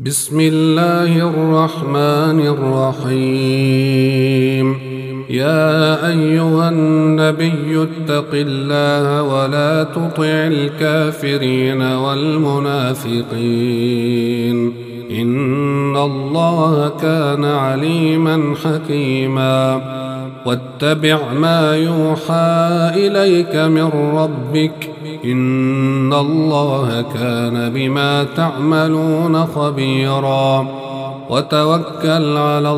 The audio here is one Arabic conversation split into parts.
بسم الله الرحمن الرحيم. يا أيها النبي اتق الله ولا تطع الكافرين والمنافقين، إن الله كان عليما حكيما. واتبع ما يوحى إليك من ربك، إن الله كان بما تعملون خبيرا. وتوكل على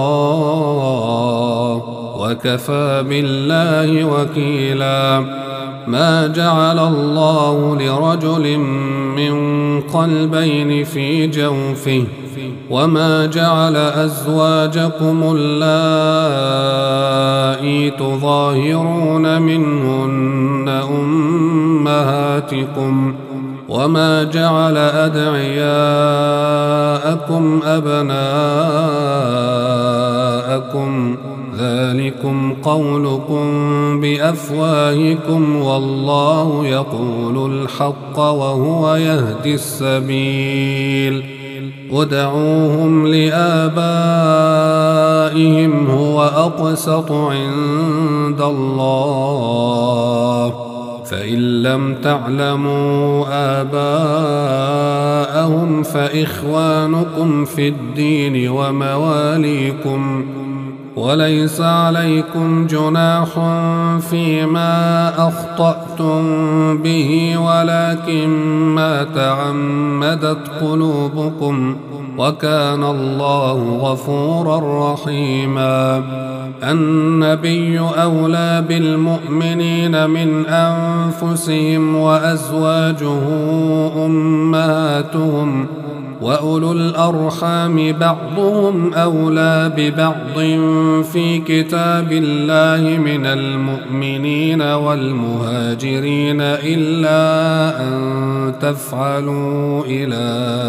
الله وكفى بالله وكيلا. ما جعل الله لرجل من قلبين في جوفه، وما جعل أزواجكم اللائي تظاهرون منهن أمهاتكم، وما جعل أدعياءكم أبناءكم، ذلكم قولكم بأفواهكم، والله يقول الحق وهو يهدي السبيل. ادعوهم لآبائهم هو أقسط عند الله، فإن لم تعلموا آباءهم فإخوانكم في الدين ومواليكم، وليس عليكم جناح فيما أخطأتم به، ولكن ما تعمدت قلوبكم، وكان الله غفورا رحيما. النبي أولى بالمؤمنين من أنفسهم، وأزواجه أمهاتهم، وأولو الأرحام بعضهم أولى ببعض في كتاب الله من المؤمنين والمهاجرين، إلا أن تفعلوا إلى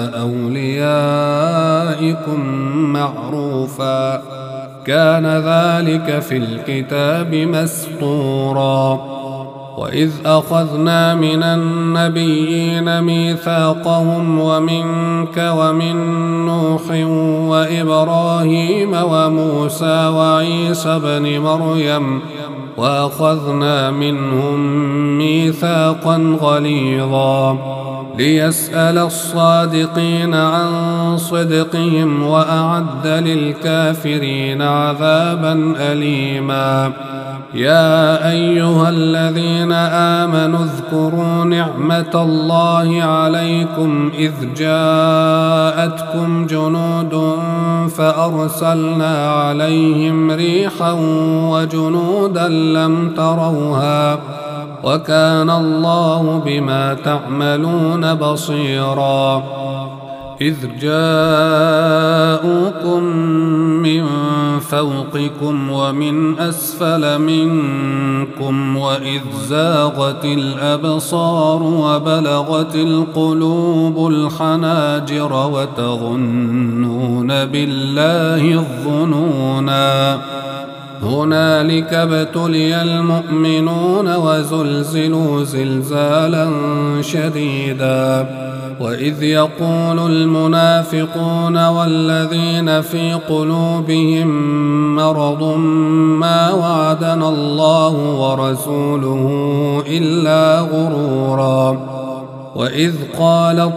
أوليائكم معروفا، كان ذلك في الكتاب مسطورا. وإذ أخذنا من النبيين ميثاقهم ومنك ومن نوح وإبراهيم وموسى وعيسى بن مريم، وأخذنا منهم ميثاقا غليظا، ليسأل الصادقين عن صدقهم، وأعد للكافرين عذابا أليما. يا أيها الذين آمنوا اذكروا نعمة الله عليكم إذ جاءتكم جنود فأرسلنا عليهم ريحا وجنودا لم تروها، وكان الله بما تعملون بصيرا. إذ جاءوكم من فوقكم ومن أسفل منكم، وإذ زاغت الأبصار وبلغت القلوب الحناجر، وتظنون بالله الظنونا. هنالك ابتلي المؤمنون وزلزلوا زلزالا شديدا. وإذ يقول المنافقون والذين في قلوبهم مرض ما وعدنا الله ورسوله إلا غرورا. وإذ قالت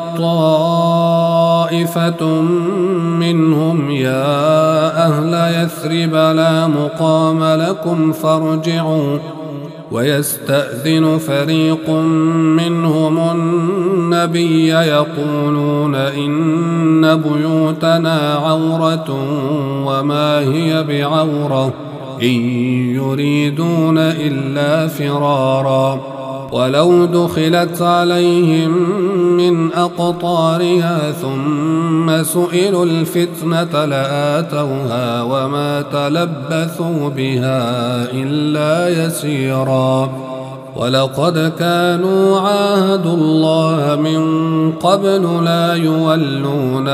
طائفة منهم يا أهل يثرب لا مقام لكم فارجعوا، ويستأذن فريق منهم النبي يقولون إن بيوتنا عورة وما هي بعورة، إن يريدون إلا فرارا. ولو دخلت عليهم من أقطارها ثم سئلوا الفتنة لآتوها، وما تلبثوا بها إلا يسيرا. ولقد كانوا عاهدوا الله من قبل لا يولون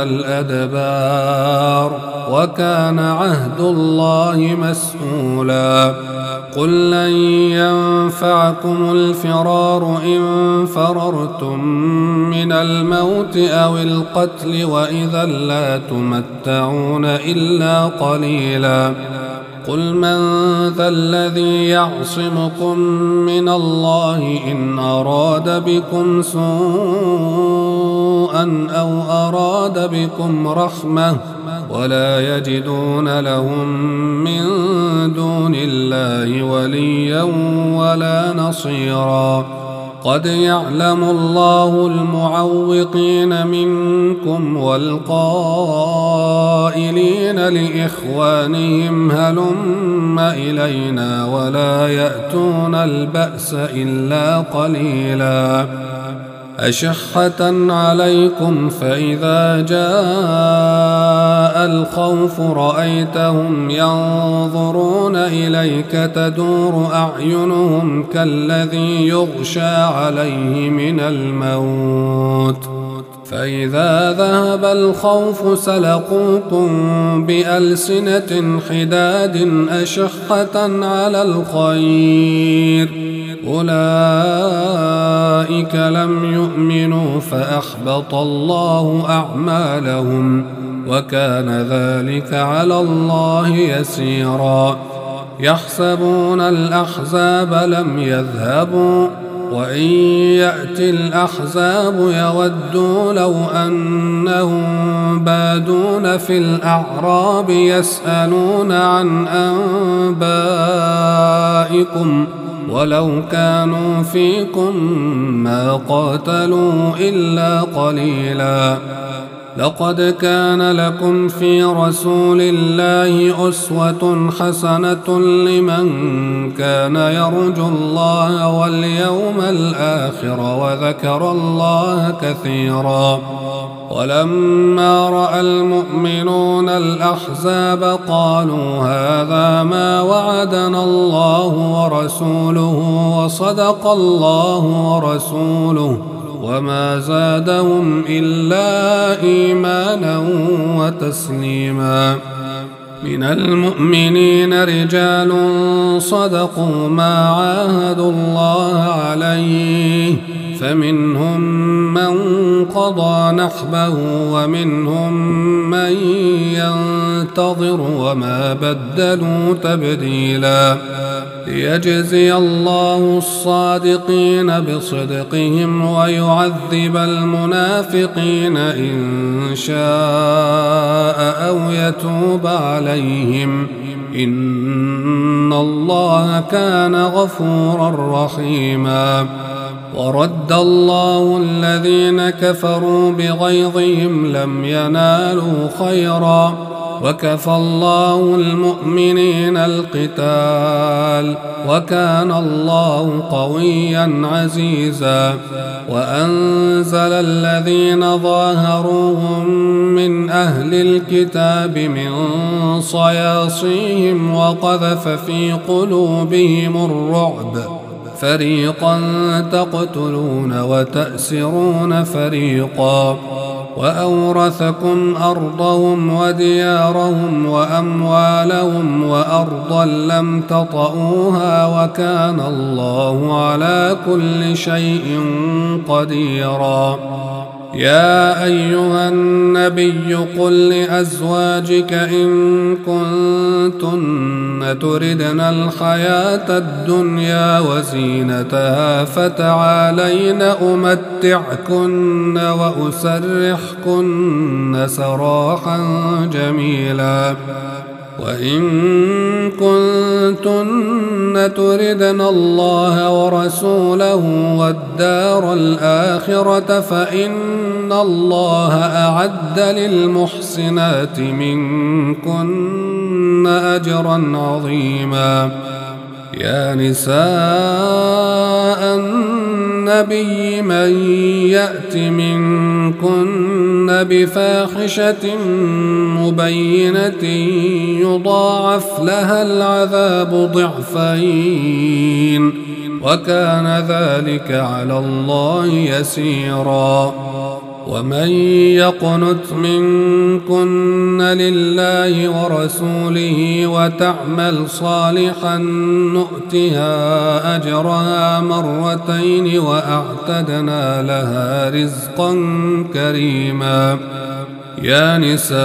الأدبار، وكان عهد الله مسؤولا. قل لن ينفعكم الفرار إن فررتم من الموت أو القتل وإذا لا تمتعون إلا قليلا قل من ذا الذي يعصمكم من الله إن أراد بكم سوءا أو أراد بكم رحمة ولا يجدون لهم من دون الله وليا ولا نصيرا قد يعلم الله المعوقين منكم والقائلين لإخوانهم هلم إلينا ولا يأتون البأس إلا قليلا أشحة عليكم فإذا جاء الخوف رأيتهم ينظرون إليك تدور أعينهم كالذي يغشى عليه من الموت فإذا ذهب الخوف سلقوكم بألسنة حداد أشحة على الخير أولئك لم يؤمنوا فأحبط الله أعمالهم وكان ذلك على الله يسيرا يحسبون الأحزاب لم يذهبوا وإن يأتي الأحزاب يودوا لو أنهم بادون في الأعراب يسألون عن أنبائكم ولو كانوا فيكم ما قاتلوا إلا قليلا لقد كان لكم في رسول الله أسوة حسنة لمن كان يرجو الله واليوم الآخر وذكر الله كثيرا ولما رأى المؤمنون الأحزاب قالوا هذا ما وعدنا الله ورسوله وصدق الله ورسوله وما زادهم إلا إيمانا وتسليما من المؤمنين رجال صدقوا ما عاهدوا الله عليه فمنهم من قضى نحبه ومنهم من ينتظر وما بدلوا تبديلا ليجزي الله الصادقين بصدقهم ويعذب المنافقين إن شاء أو يتوب عليهم إن الله كان غفورا رحيما ورد الله الذين كفروا بغيظهم لم ينالوا خيرا وكفى الله المؤمنين القتال وكان الله قويا عزيزا وأنزل الذين ظاهروهم من أهل الكتاب من صياصيهم وقذف في قلوبهم الرعب فريقا تقتلون وتأسرون فريقا وأورثكم أرضهم وديارهم وأموالهم وأرضا لم تطئوها وكان الله على كل شيء قديرا يا أيها النبي قل لأزواجك إن كنتن تردن الحياة الدنيا وزينتها فتعالين أمتعكن وأسرحكن سراحا جميلا وإن كنتن تردن الله ورسوله والدار الآخرة فإن الله أعد للمحسنات منكن أجرا عظيما يا نساء النبي من يأت منكن بفاحشة مبينة يضاعف لها العذاب ضعفين وكان ذلك على الله يسيرا ومن يقنت منكن لله ورسوله وتعمل صالحا نؤتها أجرها مرتين وأعتدنا لها رزقا كريما. يا نساء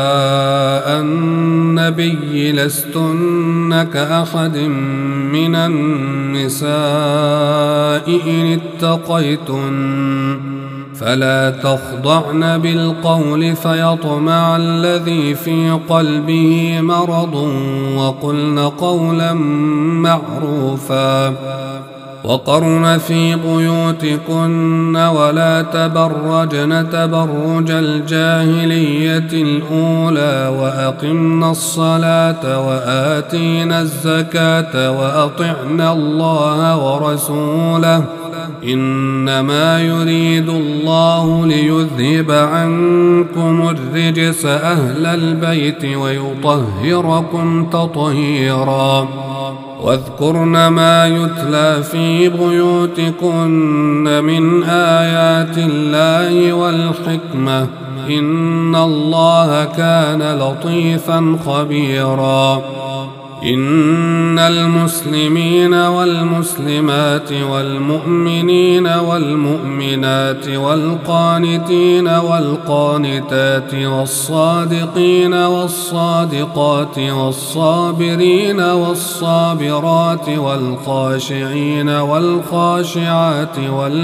النبي لستن كأحد من النساء إن اتقيتن فلا تخضعن بالقول فيطمع الذي في قلبه مرض وقلن قولا معروفا. وقرن في بيوتكن ولا تبرجن تبرج الجاهلية الأولى وأقمن الصلاة وآتينا الزكاة وأطعنا الله ورسوله إنما يريد الله ليذهب عنكم الرجس أهل البيت ويطهركم تطهيرا. واذكرن ما يتلى في بيوتكن من آيات الله والحكمة إن الله كان لطيفا خبيرا. إن المسلمين والمسلمات والمؤمنين والمؤمنات والقانتين والقانتات والصادقين والصادقات والصابرين والصابرات والخاشعين والخاشعات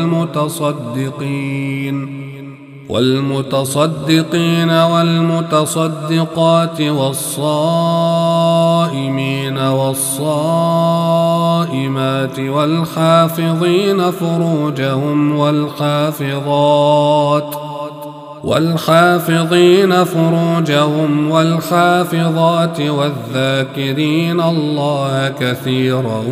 والمتصدقين والمتصدقات والصائمين والصائمات والحافظين فروجهم والحافظات والذاكرين الله كثيرا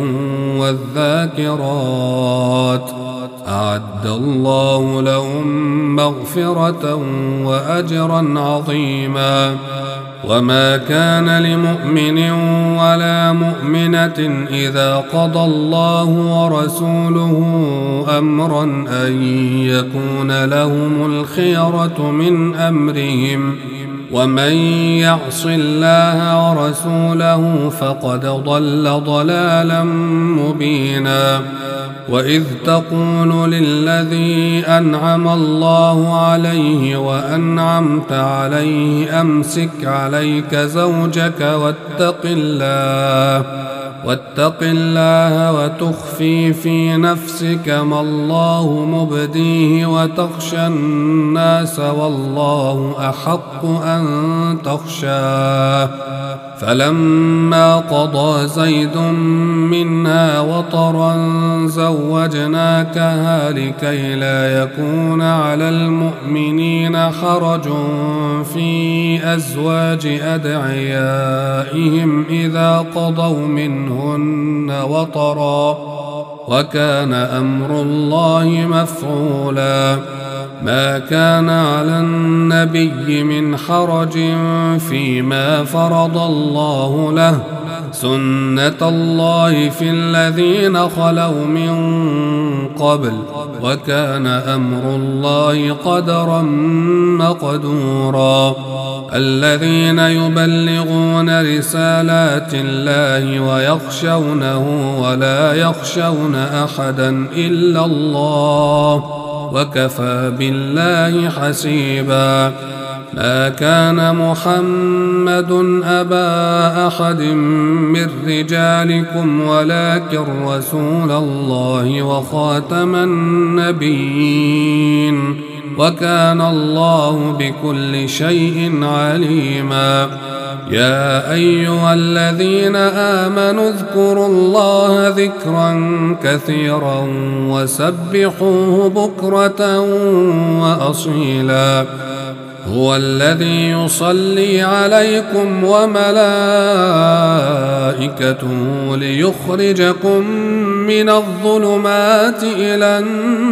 والذاكرات أعد الله لهم مغفرة وأجرا عظيما. وما كان لمؤمن ولا مؤمنة إذا قضى الله ورسوله أمرا أن يكون لهم الخيرة من أمرهم ومن يعص الله ورسوله فقد ضل ضلالا مبينا. وإذ تقول للذي أنعم الله عليه وأنعمت عليه أمسك عليك زوجك واتق الله وتخفي في نفسك ما الله مبديه وتخشى الناس والله أحق أن تخشاه. فلما قضى زيد منها وطرا زوجناكها لكي لا يكون على المؤمنين حرج في أزواج أدعيائهم إذا قضوا منهن وطرا وكان أمر الله مفعولا. ما كان على النبي من حرج فيما فرض الله له سنة الله في الذين خلوا من قبل وكان أمر الله قدرا مقدورا. الذين يبلغون رسالات الله ويخشونه ولا يخشون أحدا إلا الله وكفى بالله حسيبا. ما كان محمد أبا أحد من رجالكم ولكن رسول الله وخاتم النبيين وكان الله بكل شيء عليما. يا أيها الذين آمنوا اذكروا الله ذكرا كثيرا وسبحوه بكرة وأصيلا. هو الذي يصلي عليكم وملائكته ليخرجكم من الظلمات إلى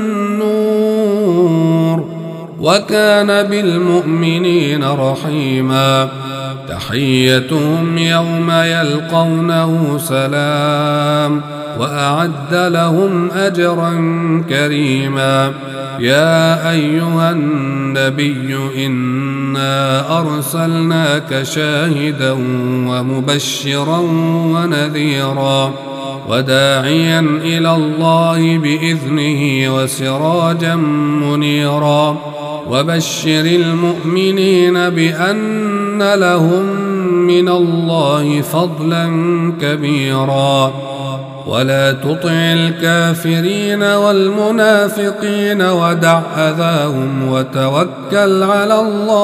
النور وكان بالمؤمنين رحيما. تحيتهم يوم يلقونه سلام وأعد لهم أجرا كريما. يا أيها النبي إنا أرسلناك شاهدا ومبشرا ونذيرا وداعيا إلى الله بإذنه وسراجا منيرا وبشر المؤمنين بأن لهم من الله فضلا كبيرا ولا تطع الكافرين والمنافقين ودع أذاهم وتوكل على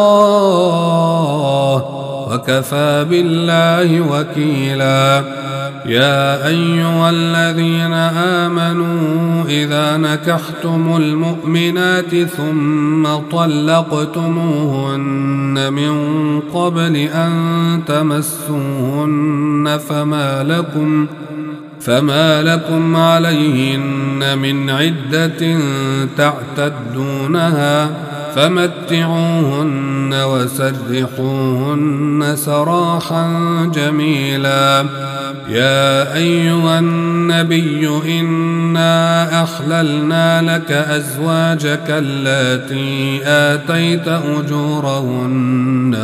الله وكفى بالله وكيلا يا أيها الذين آمنوا إذا نكحتم المؤمنات ثم طلقتموهن من قبل أن تمسوهن فما لكم عليهن من عدة تعتدونها فمتعوهن وسرحوهن سراحا جميلا يا أيها النبي إنا أحللنا لك أزواجك اللاتي آتيت أجورهن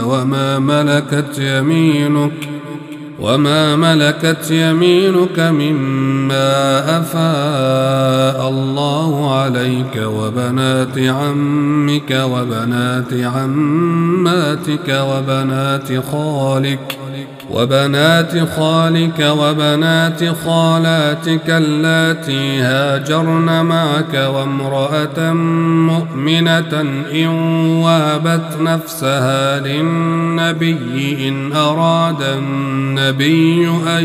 وما ملكت يمينك مما أفاء الله عليك وبنات عمك وبنات عماتك وبنات خالك وبنات خالاتك اللاتي هاجرن معك وامرأة مؤمنة إن وهبت نفسها للنبي إن أراد النبي أن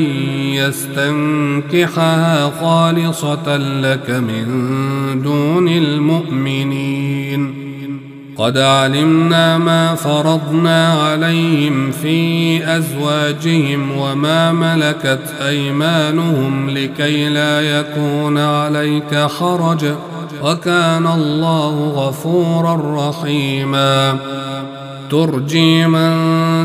يستنكحها خالصة لك من دون المؤمنين قد علمنا ما فرضنا عليهم في أزواجهم وما ملكت أيمانهم لكي لا يكون عليك حرج وكان الله غفورا رحيما ترجي من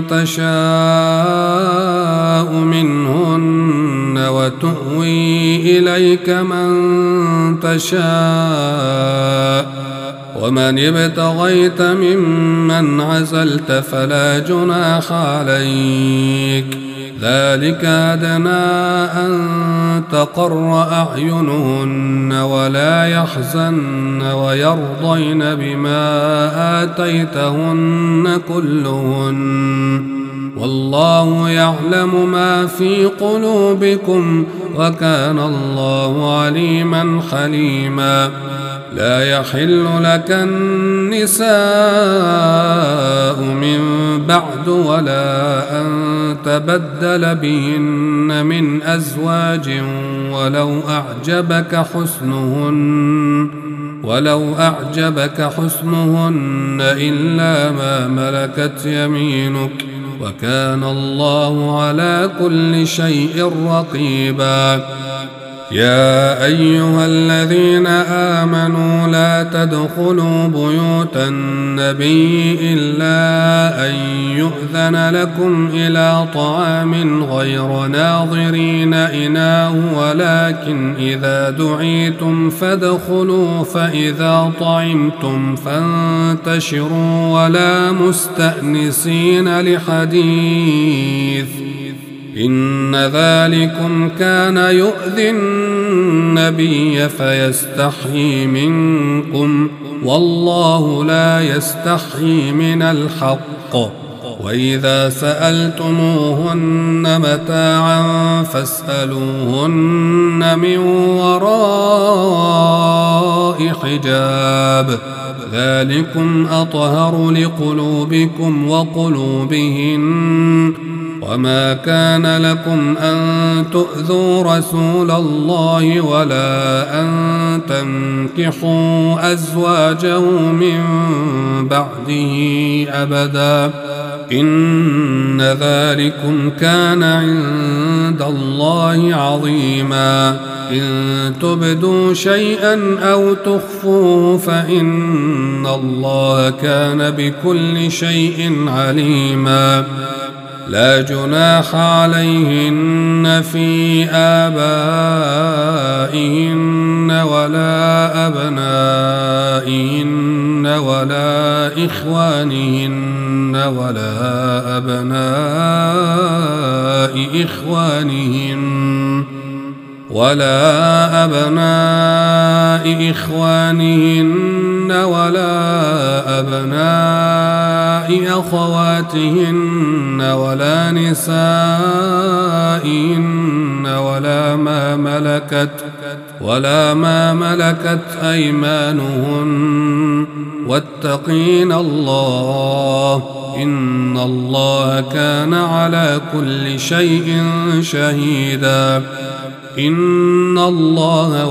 تشاء منهن وتؤوي إليك من تشاء ومن ابتغيت ممن عزلت فلا جناح عليك ذلك أدنى أن تقر أعينهن ولا يحزن ويرضين بما آتيتهن كلهن والله يعلم ما في قلوبكم وكان الله عليما حليما لا يحل لك النساء من بعد ولا أن تبدل بهن من أزواج ولو أعجبك حسنهن إلا ما ملكت يمينك وكان الله على كل شيء رقيبا يا أيها الذين آمنوا لا تدخلوا بيوت النبي إلا أن يؤذن لكم إلى طعام غير ناظرين إناه ولكن إذا دعيتم فادخلوا فإذا طعمتم فانتشروا ولا مستأنسين لحديث إن ذلكم كان يؤذي النبي فيستحيي منكم والله لا يستحيي من الحق وإذا سألتموهن متاعا فاسألوهن من وراء حجاب ذلكم أطهر لقلوبكم وقلوبهن وما كان لكم أن تؤذوا رسول الله ولا أن تنكحوا أزواجه من بعده أبدا إن ذلكم كان عند الله عظيما إن تبدوا شيئا أو تخفوه فإن الله كان بكل شيء عليما لا جناح عليهن في آبائهن ولا أبنائهن ولا إخوانهن ولا أبناء إخوانهن ولا أبناء أخواتهن ولا نسائهن ولا ما ملكت أيمانهن واتقين الله إن الله كان على كل شيء شهيدا إن الله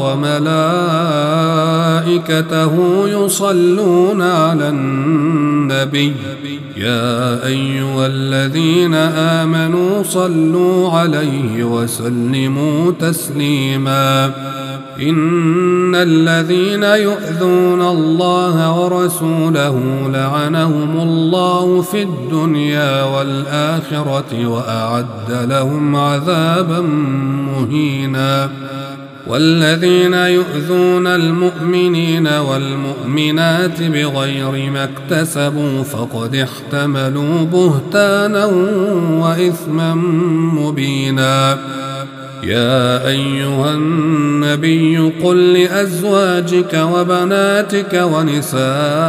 وملائكته يصلون على النبي يا أيها الذين آمنوا صلوا عليه وسلموا تسليما إن الذين يؤذون الله ورسوله لعنهم الله في الدنيا والآخرة وأعد لهم عذابا مهينا والذين يؤذون المؤمنين والمؤمنات بغير ما اكتسبوا فقد احتملوا بهتانا وإثما مبينا يا أيها النبي قل لأزواجك وبناتك ونساء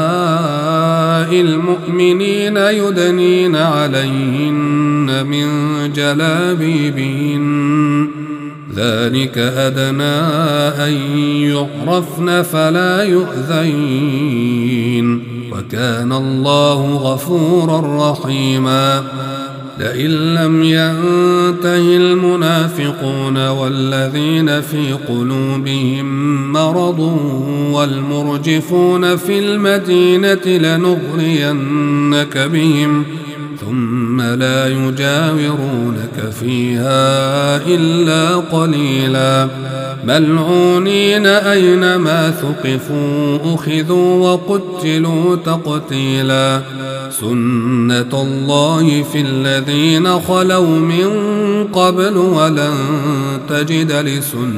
المؤمنين يدنين عليهن من جلابيبهن ذلك أدنى أن يعرفن فلا يؤذين وكان الله غفورا رحيما لئن لم ينته المنافقون والذين في قلوبهم مرض والمرجفون في المدينة لنغرينك بهم ثم لا يجاورونك فيها إلا قليلا ملعونين أينما ثقفوا أخذوا وقتلوا تقتيلا سنة الله في الذين خلوا من قبل ولن تجد لسنة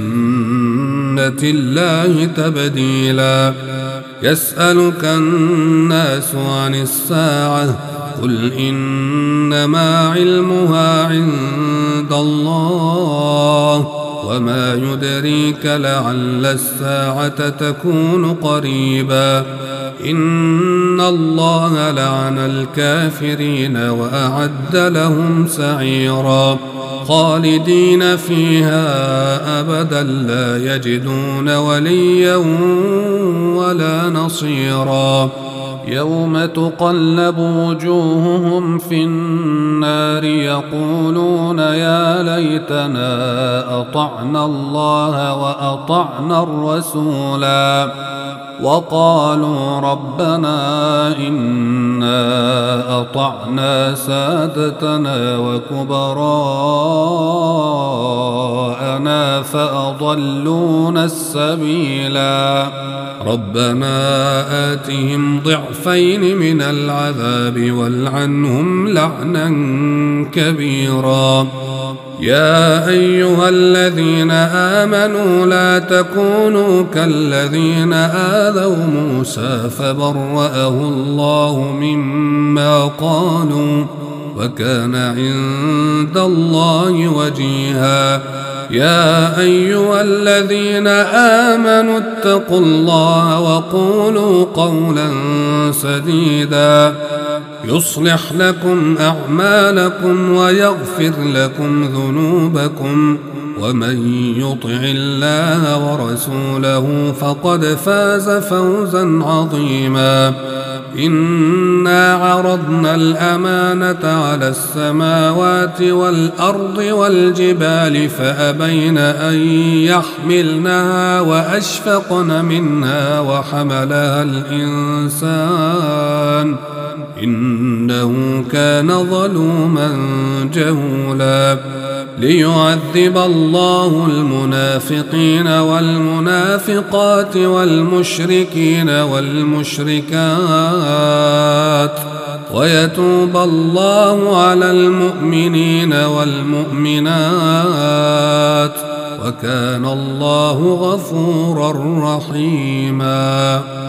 الله تبديلا يسألك الناس عن الساعة قل إنما علمها عند الله وما يدريك لعل الساعة تكون قريبا إن الله لعن الكافرين وأعد لهم سعيرا خالدين فيها أبدا لا يجدون وليا ولا نصيرا يوم تقلب وجوههم في النار يقولون يا ليتنا أطعنا الله وأطعنا الرسولا وقالوا ربنا إنا أطعنا سادتنا وكبراءنا فأضلونا السبيلا ربنا آتهم ضعفين من العذاب والعنهم لعنا كبيرا يا أيها الذين آمنوا لا تكونوا كالذين آذوا موسى فبرأه الله مما قالوا وكان عند الله وجيها يا أيها الذين آمنوا اتقوا الله وقولوا قولا سديدا يصلح لكم أعمالكم ويغفر لكم ذنوبكم ومن يطع الله ورسوله فقد فاز فوزا عظيما إنا عرضنا الأمانة على السماوات والأرض والجبال فأبين أن يحملنها وأشفقن منها وحملها الإنسان إنه كان ظلوما جهولا ليعذب الله المنافقين والمنافقات والمشركين والمشركات ويتوب الله على المؤمنين والمؤمنات وكان الله غفورا رحيما.